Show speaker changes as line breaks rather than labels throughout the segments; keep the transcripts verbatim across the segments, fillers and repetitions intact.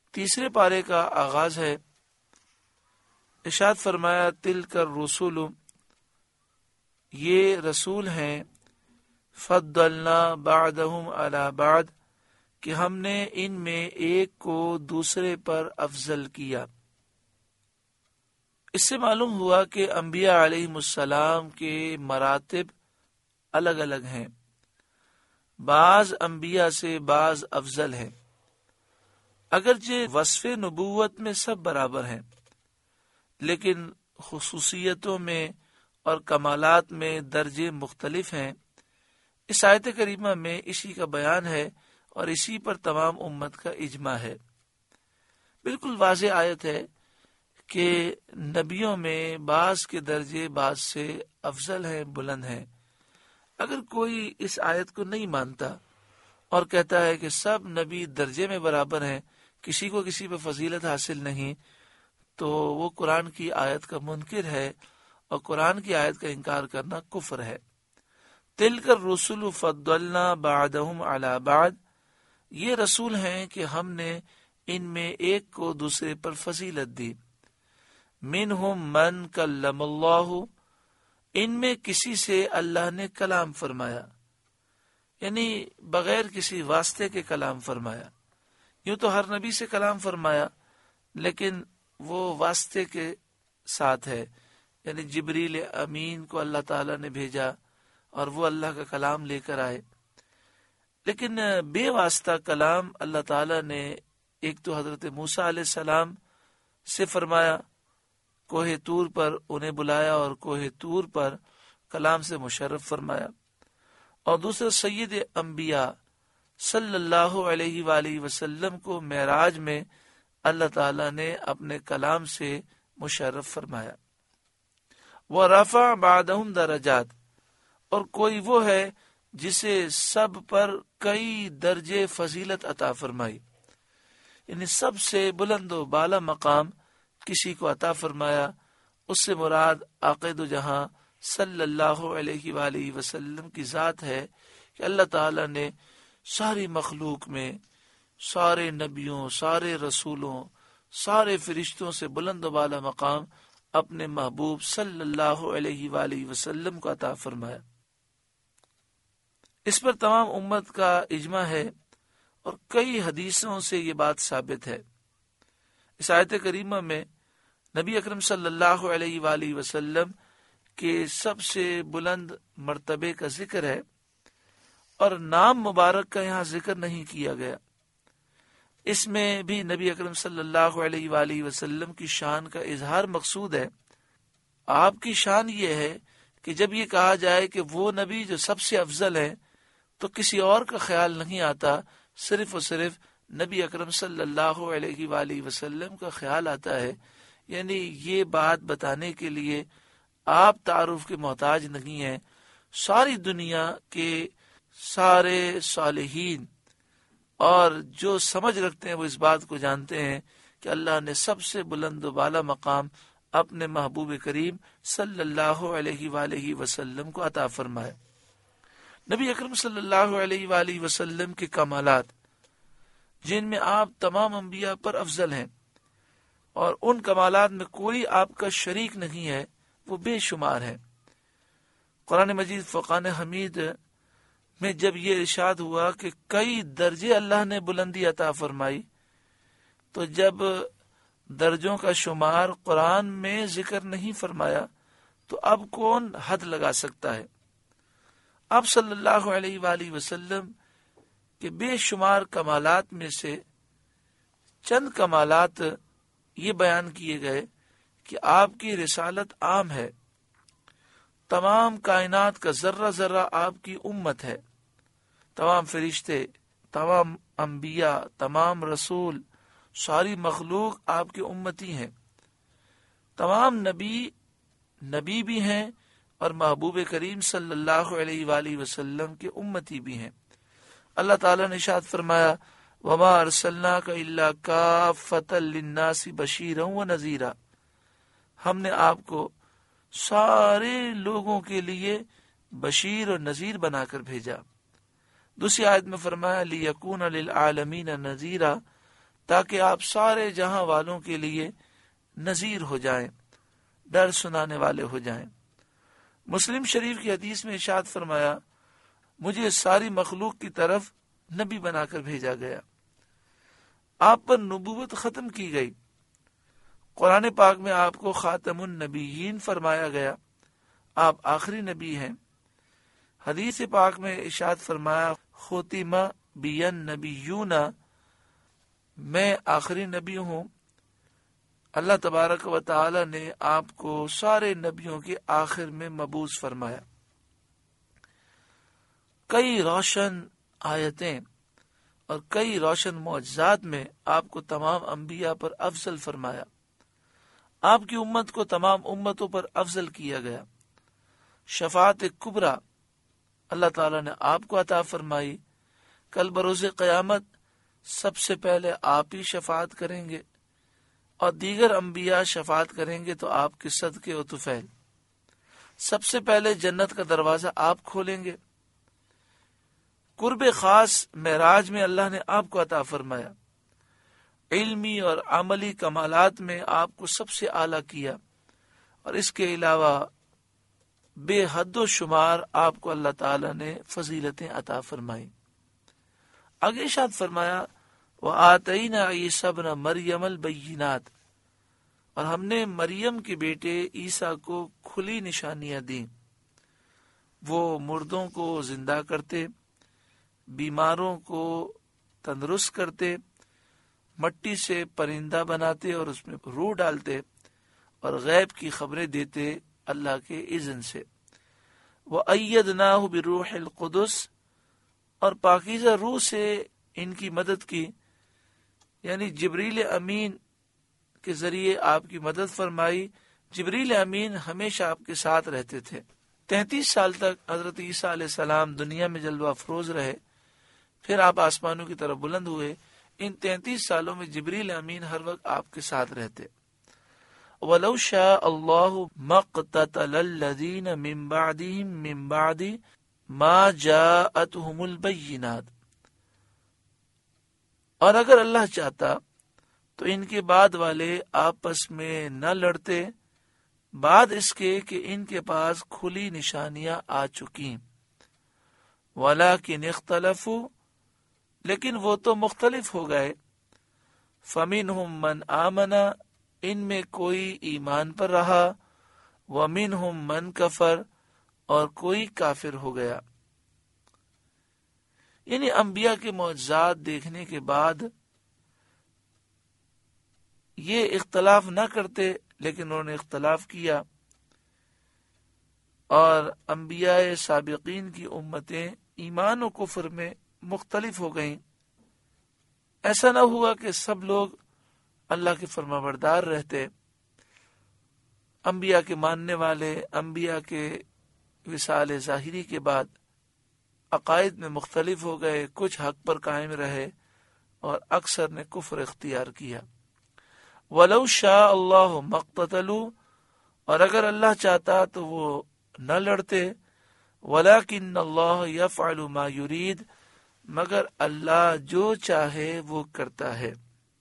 تیسرے پارے کا آغاز ہے۔ ارشاد فرمایا تلک الرسل، یہ رسول ہیں، فضلنا بعدهم علی بعد، کہ ہم نے ان میں ایک کو دوسرے پر افضل کیا۔ اس سے معلوم ہوا کہ انبیاء علیہم السلام کے مراتب الگ الگ ہیں، بعض انبیاء سے بعض افضل ہیں، اگرچہ وصف نبوت میں سب برابر ہیں، لیکن خصوصیتوں میں اور کمالات میں درجے مختلف ہیں۔ اس آیت کریمہ میں اسی کا بیان ہے اور اسی پر تمام امت کا اجماع ہے۔ بالکل واضح آیت ہے کہ نبیوں میں بعض کے درجے بعض سے افضل ہیں، بلند ہیں۔ اگر کوئی اس آیت کو نہیں مانتا اور کہتا ہے کہ سب نبی درجے میں برابر ہیں، کسی کو کسی پہ فضیلت حاصل نہیں، تو وہ قرآن کی آیت کا منکر ہے، اور قرآن کی آیت کا انکار کرنا کفر ہے۔ تلک الرسل فضلنا بعدهم علی بعد، یہ رسول ہیں کہ ہم نے ان میں ایک کو دوسرے پر فضیلت دی۔ منہم من کلم اللہ، ان میں کسی سے اللہ نے کلام فرمایا، یعنی بغیر کسی واسطے کے کلام فرمایا۔ یوں تو ہر نبی سے کلام فرمایا، لیکن وہ واسطے کے ساتھ ہے، یعنی جبریل امین کو اللہ تعالیٰ نے بھیجا اور وہ اللہ کا کلام لے کر آئے۔ لیکن بے واسطہ کلام اللہ تعالیٰ نے ایک تو حضرت موسیٰ علیہ السلام سے فرمایا، کوہ طور پر انہیں بلایا اور کوہ طور پر کلام سے مشرف فرمایا، اور دوسرا سید انبیاء صلی اللہ علیہ وآلہ وسلم کو معراج میں اللہ تعالیٰ نے اپنے کلام سے مشرف فرمایا۔ وَرَفَعَ بَعْدَهُمْ درجات، اور کوئی وہ ہے جسے سب پر کئی درجے فضیلت عطا فرمائی، یعنی سب سے بلند و بالا مقام کسی کو عطا فرمایا۔ اس سے مراد عاقد جہاں صلی اللہ علیہ وآلہ وسلم کی ذات ہے کہ اللہ تعالیٰ نے ساری مخلوق میں سارے نبیوں، سارے رسولوں، سارے فرشتوں سے بلند و بالا مقام اپنے محبوب صلی اللہ علیہ وآلہ وسلم کو عطا فرمایا۔ اس پر تمام امت کا اجماع ہے اور کئی حدیثوں سے یہ بات ثابت ہے۔ اس آیت کریمہ میں نبی اکرم صلی اللہ علیہ وآلہ وسلم کے سب سے بلند مرتبے کا ذکر ہے، اور نام مبارک کا یہاں ذکر نہیں کیا گیا۔ اس میں بھی نبی اکرم صلی اللہ علیہ وآلہ وسلم کی شان کا اظہار مقصود ہے۔ آپ کی شان یہ ہے کہ جب یہ کہا جائے کہ وہ نبی جو سب سے افضل ہے، تو کسی اور کا خیال نہیں آتا، صرف اور صرف نبی اکرم صلی اللہ علیہ وآلہ وسلم کا خیال آتا ہے۔ یعنی یہ بات بتانے کے لیے آپ تعارف کے محتاج نہیں ہیں، ساری دنیا کے سارے صالحین اور جو سمجھ رکھتے ہیں وہ اس بات کو جانتے ہیں کہ اللہ نے سب سے بلند و بالا مقام اپنے محبوب کریم صلی اللہ علیہ وآلہ وسلم کو عطا فرمایا۔ نبی اکرم صلی اللہ علیہ وآلہ وسلم کے کمالات، جن میں آپ تمام انبیاء پر افضل ہیں، اور ان کمالات میں کوئی آپ کا شریک نہیں ہے، وہ بے شمار ہیں۔ قرآن مجید فرقان حمید میں جب یہ ارشاد ہوا کہ کئی درجے اللہ نے بلندی عطا فرمائی، تو جب درجوں کا شمار قرآن میں ذکر نہیں فرمایا تو اب کون حد لگا سکتا ہے؟ آپ صلی اللہ علیہ وآلہ وسلم کے بے شمار کمالات میں سے چند کمالات یہ بیان کیے گئے کہ آپ کی رسالت عام ہے، تمام کائنات کا ذرہ ذرہ آپ کی امت ہے، تمام فرشتے، تمام انبیاء، تمام رسول، ساری مخلوق آپ کی امتی ہیں، تمام نبی نبی بھی ہیں اور محبوب کریم صلی اللہ علیہ وآلہ وسلم کے امتی بھی ہیں۔ اللہ تعالیٰ نے ارشاد فرمایا وَمَا أَرْسَلْنَاكَ إِلَّا كَافَّةً لِلنَّاسِ بَشِيرًا وَنَذِيرًا، ہم نے آپ کو سارے لوگوں کے لیے بشیر اور نذیر بنا کر بھیجا۔ دوسری آیت میں فرمایا لِيَكُونَ لِلْعَالَمِينَ نَذِيرًا، تاکہ آپ سارے جہاں والوں کے لیے نذیر ہو جائیں، ڈر سنانے والے ہو جائیں۔ مسلم شریف کی حدیث میں ارشاد فرمایا، مجھے ساری مخلوق کی طرف نبی بنا کر بھیجا گیا، آپ پر نبوت ختم کی گئی، قرآن پاک میں آپ کو خاتم النبیین فرمایا گیا، آپ آخری نبی ہیں۔ حدیث پاک میں ارشاد فرمایا، ختم بی النبیون، میں آخری نبی ہوں۔ اللہ تبارک و تعالی نے آپ کو سارے نبیوں کے آخر میں مبعوث فرمایا۔ کئی روشن آیتیں اور کئی روشن معجزات میں آپ کو تمام انبیاء پر افضل فرمایا، آپ کی امت کو تمام امتوں پر افضل کیا گیا۔ شفاعت کبریٰ اللہ تعالیٰ نے آپ کو عطا فرمائی، کل بروز قیامت سب سے پہلے آپ ہی شفاعت کریں گے اور دیگر انبیاء شفاعت کریں گے تو آپ کے صدقے و طفیل سب سے پہلے جنت کا دروازہ آپ کھولیں گے۔ قرب خاص معراج میں اللہ نے آپ کو عطا فرمایا، علمی اور عملی کمالات میں آپ کو سب سے اعلیٰ کیا، اور اس کے علاوہ بے حد و شمار آپ کو اللہ تعالی نے فضیلتیں عطا فرمائی۔ آگے ارشاد فرمایا، وَآتَيْنَا عِيسَى ابْنَ مَرْيَمَ الْبَيِّنَاتِ، اور ہم نے مریم کے بیٹے عیسیٰ کو کھلی نشانیاں دیں، وہ مردوں کو زندہ کرتے، بیماروں کو تندرست کرتے، مٹی سے پرندہ بناتے اور اس میں روح ڈالتے، اور غیب کی خبریں دیتے اللہ کے اذن سے۔ وَأَيَّدْنَاهُ بِرُوحِ الْقُدُسِ، اور پاکیزہ روح سے ان کی مدد کی، یعنی جبریل امین کے ذریعے آپ کی مدد فرمائی۔ جبریل امین ہمیشہ آپ کے ساتھ رہتے تھے۔ تینتیس سال تک حضرت عیسیٰ علیہ السلام دنیا میں جلوہ افروز رہے، پھر آپ آسمانوں کی طرف بلند ہوئے۔ ان تینتیس سالوں میں جبریل امین ہر وقت آپ کے ساتھ رہتے۔ وَلَوْ شَاءَ اللَّهُ مَا اقْتَتَلَ الَّذِينَ مِن بَعْدِهِم مِّن بَعْدِ مَا جَاءَتْهُمُ الْبَيِّنَاتُ، اور اگر اللہ چاہتا تو ان کے بعد والے آپس میں نہ لڑتے بعد اس کے کہ ان کے پاس کھلی نشانیاں آ چکی۔ وَلَٰكِنِ اخْتَلَفُوا، لیکن وہ تو مختلف ہو گئے۔ فَمِنْهُمْ مَنْ آمَنَ، ان میں کوئی ایمان پر رہا، وَمِنْهُمْ مَنْ كَفَرَ، اور کوئی کافر ہو گیا۔ یعنی انبیاء کے معجزات دیکھنے کے بعد یہ اختلاف نہ کرتے، لیکن انہوں نے اختلاف کیا، اور انبیاء سابقین کی امتیں ایمان و کفر میں مختلف ہو گئیں۔ ایسا نہ ہوا کہ سب لوگ اللہ کے فرمانبردار رہتے، انبیاء کے ماننے والے انبیاء کے وصال ظاہری کے بعد عقائد میں مختلف ہو گئے، کچھ حق پر قائم رہے اور اکثر نے کفر اختیار کیا۔ وَلَوْ شَاءَ اللَّهُ مَا اقْتَتَلُوا، اور اگر اللہ چاہتا تو وہ نہ لڑتے۔ وَلَٰكِنَّ اللَّهَ يَفْعَلُ مَا يُرِيدُ، مگر اللہ جو چاہے وہ کرتا ہے۔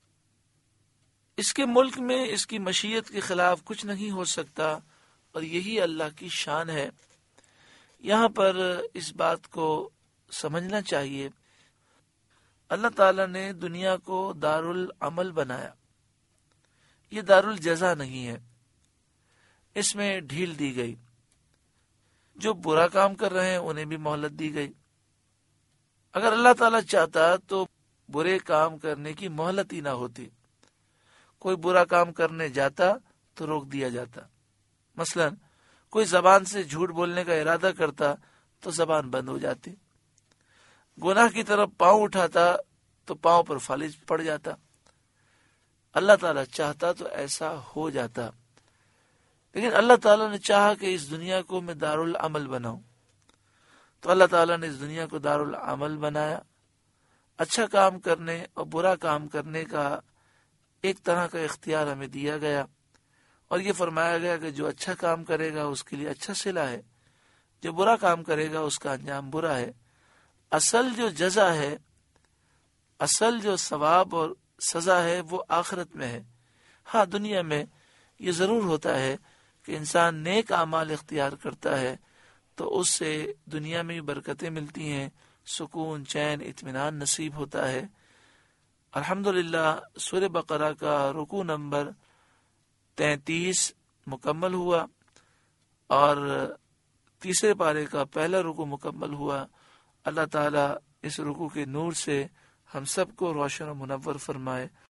اس کے ملک میں اس کی مشیت کے خلاف کچھ نہیں ہو سکتا، اور یہی اللہ کی شان ہے۔ یہاں پر اس بات کو سمجھنا چاہیے، اللہ تعالیٰ نے دنیا کو دار العمل بنایا، یہ دار الجزا نہیں ہے، اس میں ڈھیل دی گئی، جو برا کام کر رہے ہیں انہیں بھی مہلت دی گئی۔ اگر اللہ تعالیٰ چاہتا تو برے کام کرنے کی مہلت ہی نہ ہوتی، کوئی برا کام کرنے جاتا تو روک دیا جاتا۔ مثلا کوئی زبان سے جھوٹ بولنے کا ارادہ کرتا تو زبان بند ہو جاتی، گناہ کی طرف پاؤں اٹھاتا تو پاؤں پر فالج پڑ جاتا۔ اللہ تعالیٰ چاہتا تو ایسا ہو جاتا، لیکن اللہ تعالیٰ نے چاہا کہ اس دنیا کو میں دار العمل بناؤں، تو اللہ تعالیٰ نے اس دنیا کو دار العمل بنایا۔ اچھا کام کرنے اور برا کام کرنے کا ایک طرح کا اختیار ہمیں دیا گیا، اور یہ فرمایا گیا کہ جو اچھا کام کرے گا اس کے لیے اچھا صلہ ہے، جو برا کام کرے گا اس کا انجام برا ہے۔ اصل جو جزا ہے، اصل جو ثواب اور سزا ہے وہ آخرت میں ہے۔ ہاں دنیا میں یہ ضرور ہوتا ہے کہ انسان نیک اعمال اختیار کرتا ہے تو اس سے دنیا میں بھی برکتیں ملتی ہیں، سکون، چین، اطمینان نصیب ہوتا ہے۔ الحمدللہ سورہ بقرہ کا رکوع نمبر تینتیس مکمل ہوا اور تیسرے پارے کا پہلا رکوع مکمل ہوا۔ اللہ تعالیٰ اس رکوع کے نور سے ہم سب کو روشن و منور فرمائے۔